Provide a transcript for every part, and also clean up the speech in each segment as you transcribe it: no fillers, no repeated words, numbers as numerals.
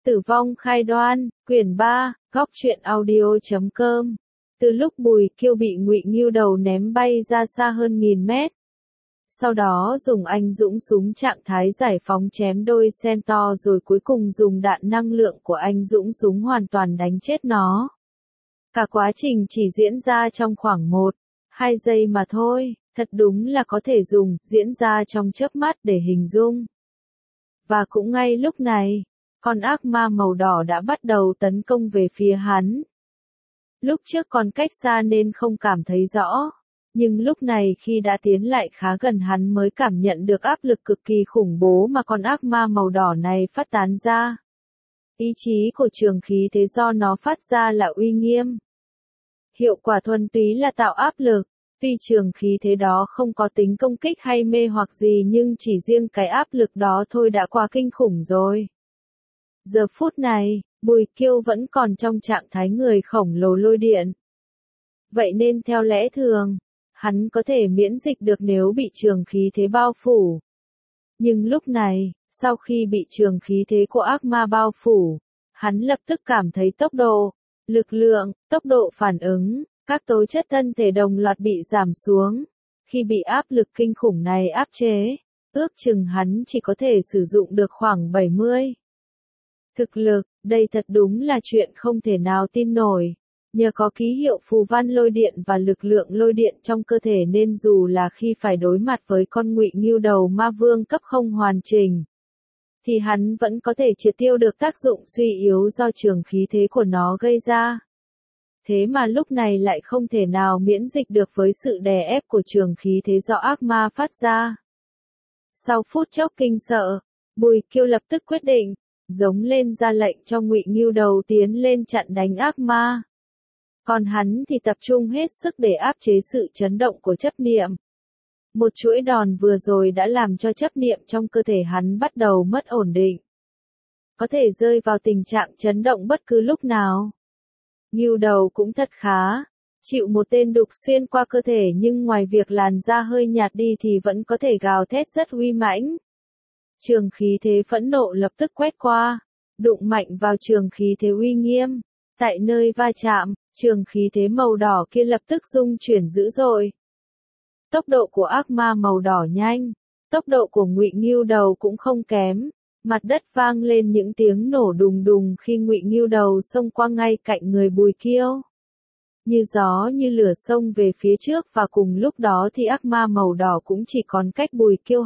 Tử vong khai đoan, quyển 3, góc truyện audio.com. Từ lúc Bùi Kiêu bị Ngụy Ngưu Đầu ném bay ra xa hơn 1000 mét. Sau đó dùng anh dũng súng trạng thái giải phóng chém đôi Centaur rồi cuối cùng dùng đạn năng lượng của anh dũng súng hoàn toàn đánh chết nó. Cả quá trình chỉ diễn ra trong khoảng 1-2 giây mà thôi, thật đúng là có thể dùng diễn ra trong chớp mắt để hình dung. Và cũng ngay lúc này, con ác ma màu đỏ đã bắt đầu tấn công về phía hắn. Lúc trước còn cách xa nên không cảm thấy rõ, nhưng lúc này khi đã tiến lại khá gần hắn mới cảm nhận được áp lực cực kỳ khủng bố mà con ác ma màu đỏ này phát tán ra. Ý chí của trường khí thế do nó phát ra là uy nghiêm. Hiệu quả thuần túy là tạo áp lực, tuy trường khí thế đó không có tính công kích hay mê hoặc gì nhưng chỉ riêng cái áp lực đó thôi đã quá kinh khủng rồi. Giờ phút này, Bùi Kiêu vẫn còn trong trạng thái người khổng lồ lôi điện. Vậy nên theo lẽ thường, hắn có thể miễn dịch được nếu bị trường khí thế bao phủ. Nhưng lúc này, sau khi bị trường khí thế của ác ma bao phủ, hắn lập tức cảm thấy tốc độ, lực lượng, tốc độ phản ứng, các tố chất thân thể đồng loạt bị giảm xuống. Khi bị áp lực kinh khủng này áp chế, ước chừng hắn chỉ có thể sử dụng được khoảng 70. Thực lực, đây thật đúng là chuyện không thể nào tin nổi. Nhờ có ký hiệu phù văn lôi điện và lực lượng lôi điện trong cơ thể nên dù là khi phải đối mặt với con Ngụy Ngưu Đầu ma vương cấp không hoàn chỉnh, thì hắn vẫn có thể triệt tiêu được tác dụng suy yếu do trường khí thế của nó gây ra. Thế mà lúc này lại không thể nào miễn dịch được với sự đè ép của trường khí thế do ác ma phát ra. Sau phút chốc kinh sợ, Bùi Kiêu lập tức quyết định, giống lên ra lệnh cho Ngụy Ngưu Đầu tiến lên chặn đánh ác ma. Còn hắn thì tập trung hết sức để áp chế sự chấn động của chấp niệm. Một chuỗi đòn vừa rồi đã làm cho chấp niệm trong cơ thể hắn bắt đầu mất ổn định. Có thể rơi vào tình trạng chấn động bất cứ lúc nào. Ngưu Đầu cũng thật khá, chịu một tên đục xuyên qua cơ thể nhưng ngoài việc làn da hơi nhạt đi thì vẫn có thể gào thét rất uy mãnh. Trường khí thế phẫn nộ lập tức quét qua, đụng mạnh vào trường khí thế uy nghiêm. Tại nơi va chạm, trường khí thế màu đỏ kia lập tức rung chuyển dữ dội. Tốc độ của ác ma màu đỏ nhanh, tốc độ của Ngụy Ngưu Đầu cũng không kém. Mặt đất vang lên những tiếng nổ đùng đùng khi Ngụy Ngưu Đầu xông qua ngay cạnh người Bùi Kiêu. Như gió như lửa xông về phía trước và cùng lúc đó thì ác ma màu đỏ cũng chỉ còn cách Bùi Kiêu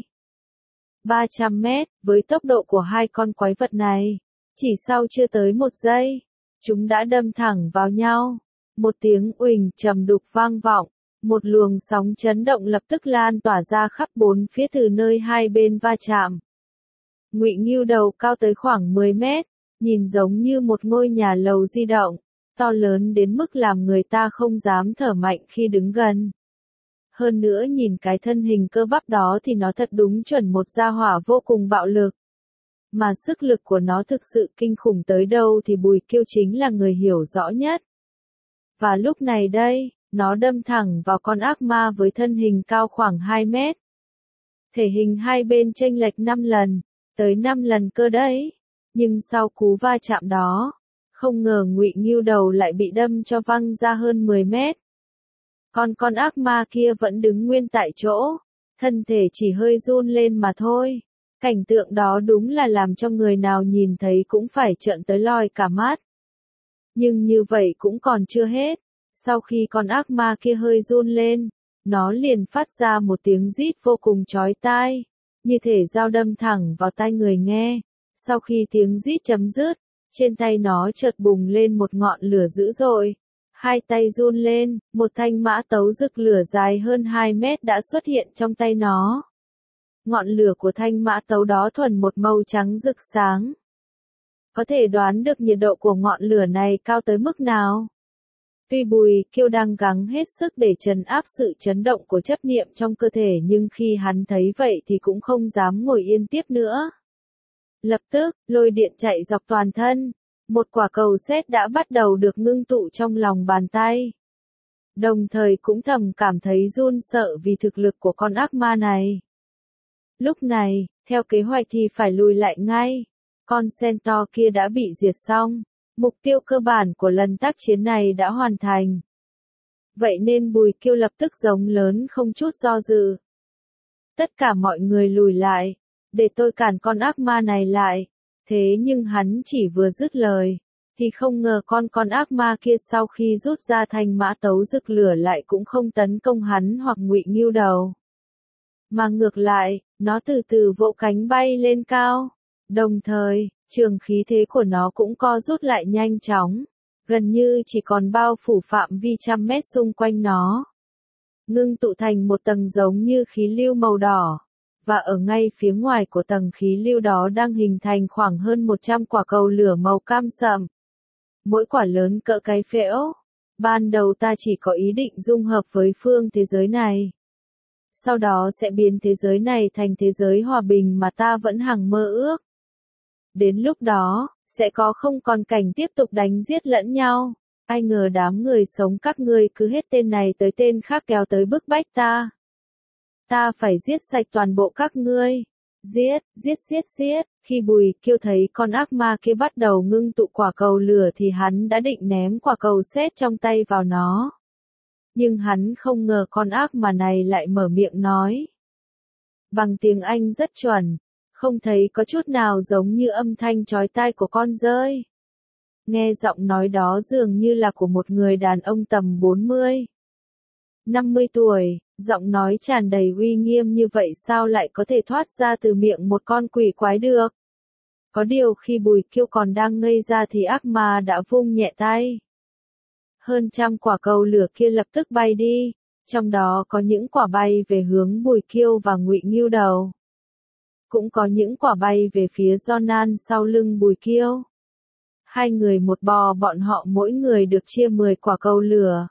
200-300 mét, với tốc độ của hai con quái vật này. Chỉ sau chưa tới 1 giây, chúng đã đâm thẳng vào nhau. Một tiếng uỳnh trầm đục vang vọng, một luồng sóng chấn động lập tức lan tỏa ra khắp bốn phía từ nơi hai bên va chạm. Ngụy Ngưu Đầu cao tới khoảng 10 mét, nhìn giống như một ngôi nhà lầu di động, to lớn đến mức làm người ta không dám thở mạnh khi đứng gần. Hơn nữa nhìn cái thân hình cơ bắp đó thì nó thật đúng chuẩn một gia hỏa vô cùng bạo lực. Mà sức lực của nó thực sự kinh khủng tới đâu thì Bùi Kiêu chính là người hiểu rõ nhất. Và lúc này đây, nó đâm thẳng vào con ác ma với thân hình cao khoảng 2 mét. Thể hình hai bên chênh lệch 5 lần, tới 5 lần cơ đấy. Nhưng sau cú va chạm đó, không ngờ Ngụy Ngưu Đầu lại bị đâm cho văng ra hơn 10 mét. Còn con ác ma kia vẫn đứng nguyên tại chỗ, thân thể chỉ hơi run lên mà thôi. Cảnh tượng đó đúng là làm cho người nào nhìn thấy cũng phải trợn tới lòi cả mắt. Nhưng như vậy cũng còn chưa hết. Sau khi con ác ma kia hơi run lên, nó liền phát ra một tiếng rít vô cùng chói tai, như thể dao đâm thẳng vào tai người nghe. Sau khi tiếng rít chấm dứt, trên tay nó chợt bùng lên một ngọn lửa dữ dội. Hai tay run lên, một thanh mã tấu rực lửa dài hơn 2 mét đã xuất hiện trong tay nó. Ngọn lửa của thanh mã tấu đó thuần một màu trắng rực sáng. Có thể đoán được nhiệt độ của ngọn lửa này cao tới mức nào. Tuy Bùi Kiêu đang gắng hết sức để trấn áp sự chấn động của chấp niệm trong cơ thể nhưng khi hắn thấy vậy thì cũng không dám ngồi yên tiếp nữa. Lập tức, lôi điện chạy dọc toàn thân. Một quả cầu sét đã bắt đầu được ngưng tụ trong lòng bàn tay. Đồng thời cũng thầm cảm thấy run sợ vì thực lực của con ác ma này. Lúc này, theo kế hoạch thì phải lùi lại ngay. Con centaur kia đã bị diệt xong. Mục tiêu cơ bản của lần tác chiến này đã hoàn thành. Vậy nên Bùi Kiêu lập tức giống lớn không chút do dự. Tất cả mọi người lùi lại, để tôi cản con ác ma này lại. Thế nhưng hắn chỉ vừa dứt lời, thì không ngờ con ác ma kia sau khi rút ra thanh mã tấu rực lửa lại cũng không tấn công hắn hoặc Ngụy Ngưu Đầu. Mà ngược lại, nó từ từ vỗ cánh bay lên cao. Đồng thời, trường khí thế của nó cũng co rút lại nhanh chóng, gần như chỉ còn bao phủ phạm vi trăm mét xung quanh nó. Ngưng tụ thành một tầng giống như khí lưu màu đỏ, và ở ngay phía ngoài của tầng khí lưu đó đang hình thành khoảng hơn 100 quả cầu lửa màu cam sậm. Mỗi quả lớn cỡ cái phễu. Ban đầu ta chỉ có ý định dung hợp với phương thế giới này. Sau đó sẽ biến thế giới này thành thế giới hòa bình mà ta vẫn hằng mơ ước. Đến lúc đó, sẽ có không còn cảnh tiếp tục đánh giết lẫn nhau. Ai ngờ đám người sống các ngươi cứ hết tên này tới tên khác kéo tới bức bách ta. Ta phải giết sạch toàn bộ các ngươi. Giết. Khi Bùi Kiêu thấy con ác ma kia bắt đầu ngưng tụ quả cầu lửa thì hắn đã định ném quả cầu sét trong tay vào nó. Nhưng hắn không ngờ con ác ma này lại mở miệng nói. Bằng tiếng Anh rất chuẩn, không thấy có chút nào giống như âm thanh chói tai của con dơi. Nghe giọng nói đó dường như là của một người đàn ông tầm 50 tuổi, giọng nói tràn đầy uy nghiêm như vậy sao lại có thể thoát ra từ miệng một con quỷ quái được. Có điều khi Bùi Kiêu còn đang ngây ra thì ác ma đã vung nhẹ tay. Hơn trăm quả cầu lửa kia lập tức bay đi, trong đó có những quả bay về hướng Bùi Kiêu và Ngụy Ngưu Đầu. Cũng có những quả bay về phía Jonan sau lưng Bùi Kiêu. Hai người một bò bọn họ mỗi người được chia 10 quả cầu lửa.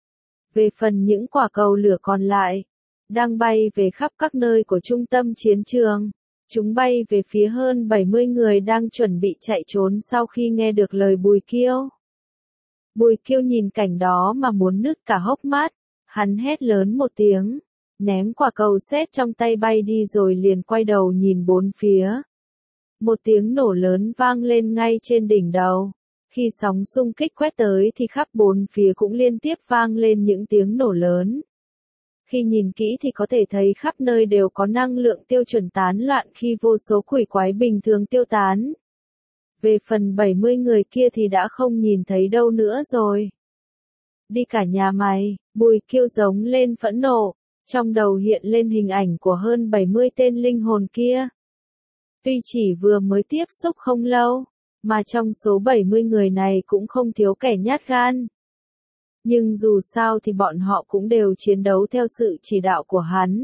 Về phần những quả cầu lửa còn lại, đang bay về khắp các nơi của trung tâm chiến trường. Chúng bay về phía hơn 70 người đang chuẩn bị chạy trốn sau khi nghe được lời Bùi Kiêu. Bùi Kiêu nhìn cảnh đó mà muốn nứt cả hốc mắt, hắn hét lớn một tiếng, ném quả cầu sét trong tay bay đi rồi liền quay đầu nhìn bốn phía. Một tiếng nổ lớn vang lên ngay trên đỉnh đầu. Khi sóng xung kích quét tới thì khắp bốn phía cũng liên tiếp vang lên những tiếng nổ lớn. Khi nhìn kỹ thì có thể thấy khắp nơi đều có năng lượng tiêu chuẩn tán loạn khi vô số quỷ quái bình thường tiêu tán. Về phần 70 người kia thì đã không nhìn thấy đâu nữa rồi. Đi cả nhà mày, Bùi Kiêu giống lên phẫn nộ, trong đầu hiện lên hình ảnh của hơn 70 tên linh hồn kia. Tuy chỉ vừa mới tiếp xúc không lâu, mà trong số 70 người này cũng không thiếu kẻ nhát gan. Nhưng dù sao thì bọn họ cũng đều chiến đấu theo sự chỉ đạo của hắn.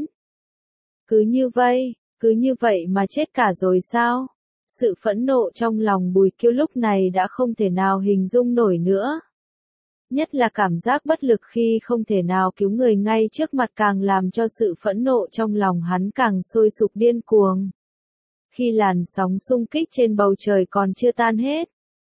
Cứ như vậy mà chết cả rồi sao? Sự phẫn nộ trong lòng Bùi Kiêu lúc này đã không thể nào hình dung nổi nữa. Nhất là cảm giác bất lực khi không thể nào cứu người ngay trước mặt càng làm cho sự phẫn nộ trong lòng hắn càng sôi sục điên cuồng. Khi làn sóng xung kích trên bầu trời còn chưa tan hết,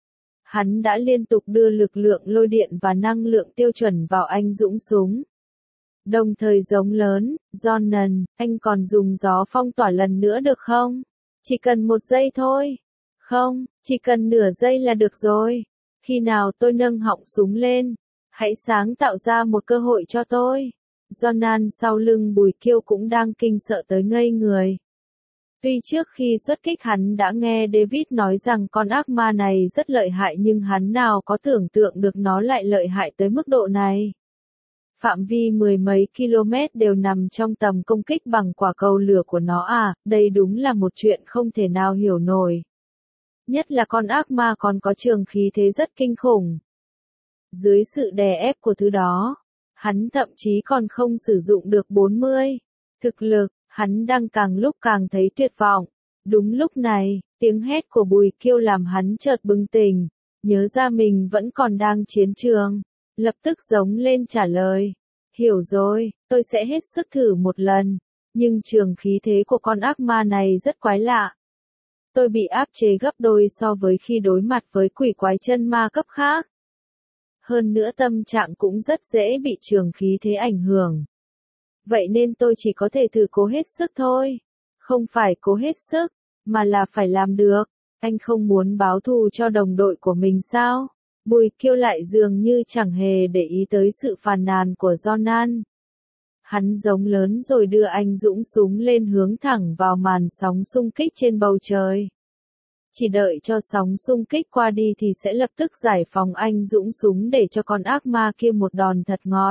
hắn đã liên tục đưa lực lượng lôi điện và năng lượng tiêu chuẩn vào anh dũng súng. Đồng thời giống lớn, Jonan, anh còn dùng gió phong tỏa lần nữa được không? Chỉ cần 1 giây thôi. Không, chỉ cần nửa giây là được rồi. Khi nào tôi nâng họng súng lên, hãy sáng tạo ra một cơ hội cho tôi. Jonan sau lưng Bùi Kiêu cũng đang kinh sợ tới ngây người. Tuy trước khi xuất kích hắn đã nghe David nói rằng con ác ma này rất lợi hại nhưng hắn nào có tưởng tượng được nó lại lợi hại tới mức độ này. Phạm vi 10 mấy km đều nằm trong tầm công kích bằng quả cầu lửa của nó à, đây đúng là một chuyện không thể nào hiểu nổi. Nhất là con ác ma còn có trường khí thế rất kinh khủng. Dưới sự đè ép của thứ đó, hắn thậm chí còn không sử dụng được 40. Thực lực, hắn đang càng lúc càng thấy tuyệt vọng. Đúng lúc này, tiếng hét của Bùi Kiêu làm hắn chợt bừng tỉnh, nhớ ra mình vẫn còn đang chiến trường. Lập tức giống lên trả lời. Hiểu rồi, tôi sẽ hết sức thử một lần. Nhưng trường khí thế của con ác ma này rất quái lạ. Tôi bị áp chế gấp đôi so với khi đối mặt với quỷ quái chân ma cấp khác. Hơn nữa tâm trạng cũng rất dễ bị trường khí thế ảnh hưởng. Vậy nên tôi chỉ có thể thử cố hết sức thôi. Không phải cố hết sức, mà là phải làm được. Anh không muốn báo thù cho đồng đội của mình sao? Bùi Kiêu lại dường như chẳng hề để ý tới sự phàn nàn của Jonan. Hắn giống lớn rồi đưa anh Dũng súng lên hướng thẳng vào màn sóng xung kích trên bầu trời. Chỉ đợi cho sóng xung kích qua đi thì sẽ lập tức giải phóng anh Dũng súng để cho con ác ma kia một đòn thật ngọt.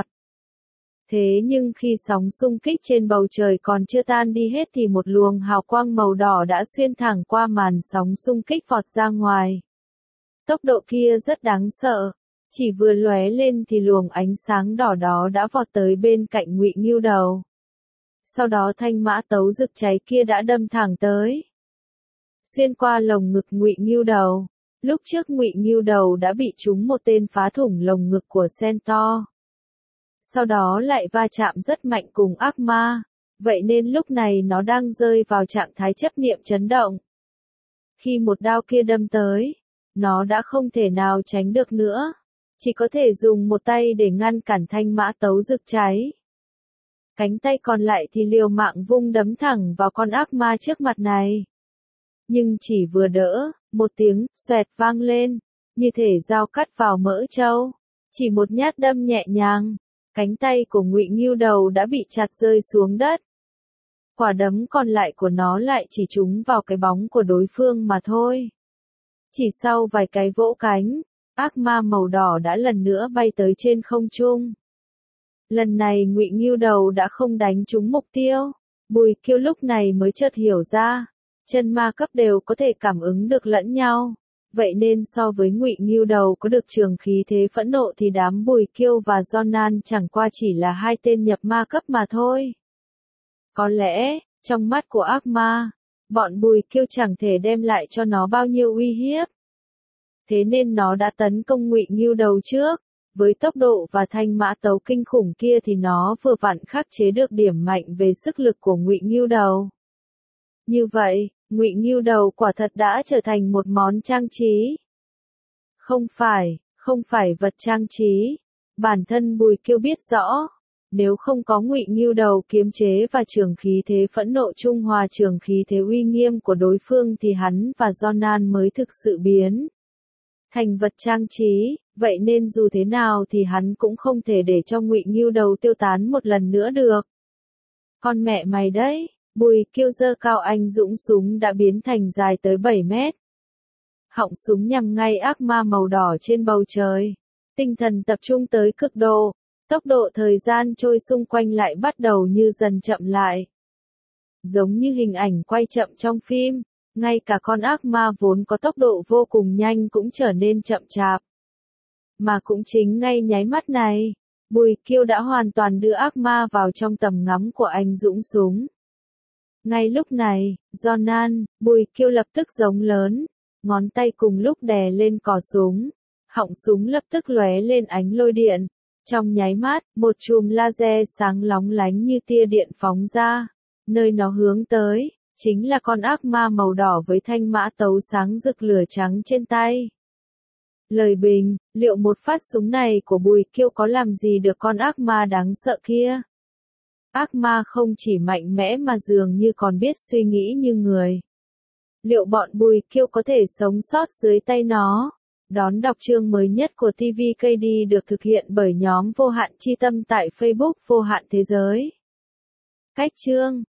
Thế nhưng khi sóng xung kích trên bầu trời còn chưa tan đi hết thì một luồng hào quang màu đỏ đã xuyên thẳng qua màn sóng xung kích vọt ra ngoài. Tốc độ kia rất đáng sợ, chỉ vừa lóe lên thì luồng ánh sáng đỏ đó đã vọt tới bên cạnh Ngụy Ngưu Đầu. Sau đó thanh mã tấu rực cháy kia đã đâm thẳng tới, xuyên qua lồng ngực Ngụy Ngưu Đầu. Lúc trước Ngụy Ngưu Đầu đã bị trúng một tên phá thủng lồng ngực của Centaur. Sau đó lại va chạm rất mạnh cùng ác ma, vậy nên lúc này nó đang rơi vào trạng thái chấp niệm chấn động. Khi một đao kia đâm tới, nó đã không thể nào tránh được nữa, chỉ có thể dùng một tay để ngăn cản thanh mã tấu rực cháy. Cánh tay còn lại thì liều mạng vung đấm thẳng vào con ác ma trước mặt này. Nhưng chỉ vừa đỡ, một tiếng xoẹt vang lên, như thể dao cắt vào mỡ trâu. Chỉ một nhát đâm nhẹ nhàng, cánh tay của Ngụy Ngưu Đầu đã bị chặt rơi xuống đất. Quả đấm còn lại của nó lại chỉ trúng vào cái bóng của đối phương mà thôi. Chỉ sau vài cái vỗ cánh, ác ma màu đỏ đã lần nữa bay tới trên không trung. Lần này Ngụy Ngưu Đầu đã không đánh trúng mục tiêu. Bùi Kiêu lúc này mới chợt hiểu ra, chân ma cấp đều có thể cảm ứng được lẫn nhau. Vậy nên so với Ngụy Ngưu Đầu có được trường khí thế phẫn nộ thì đám Bùi Kiêu và Jonan chẳng qua chỉ là hai tên nhập ma cấp mà thôi. Có lẽ, trong mắt của ác ma, bọn Bùi Kiêu chẳng thể đem lại cho nó bao nhiêu uy hiếp. Thế nên nó đã tấn công Ngụy Ngưu Đầu trước. Với tốc độ và thanh mã tấu kinh khủng kia thì nó vừa vặn khắc chế được điểm mạnh về sức lực của Ngụy Ngưu Đầu. Như vậy, Ngụy Ngưu Đầu quả thật đã trở thành một món trang trí. Không phải vật trang trí. Bản thân Bùi Kiêu biết rõ, nếu không có Ngụy Ngưu Đầu kiềm chế và trường khí thế phẫn nộ trung hòa trường khí thế uy nghiêm của đối phương thì hắn và Jonan mới thực sự biến thành vật trang trí, vậy nên dù thế nào thì hắn cũng không thể để cho Ngụy Ngưu Đầu tiêu tán một lần nữa được. Con mẹ mày đấy, Bùi Kiêu giơ cao anh Dũng súng đã biến thành dài tới 7 mét. Họng súng nhằm ngay ác ma màu đỏ trên bầu trời. Tinh thần tập trung tới cực độ, tốc độ thời gian trôi xung quanh lại bắt đầu như dần chậm lại. Giống như hình ảnh quay chậm trong phim. Ngay cả con ác ma vốn có tốc độ vô cùng nhanh cũng trở nên chậm chạp. Mà cũng chính ngay nháy mắt này, Bùi Kiêu đã hoàn toàn đưa ác ma vào trong tầm ngắm của anh Dũng súng. Ngay lúc này, Jonan, Bùi Kiêu lập tức giống lớn, ngón tay cùng lúc đè lên cò súng. Họng súng lập tức lóe lên ánh lôi điện. Trong nháy mắt, một chùm laser sáng lóng lánh như tia điện phóng ra. Nơi nó hướng tới chính là con ác ma màu đỏ với thanh mã tấu sáng rực lửa trắng trên tay. Lời bình, liệu một phát súng này của Bùi Kiêu có làm gì được con ác ma đáng sợ kia? Ác ma không chỉ mạnh mẽ mà dường như còn biết suy nghĩ như người. Liệu bọn Bùi Kiêu có thể sống sót dưới tay nó? Đón đọc chương mới nhất của TVKD được thực hiện bởi nhóm Vô Hạn Chi Tâm tại Facebook Vô Hạn Thế Giới. Cách chương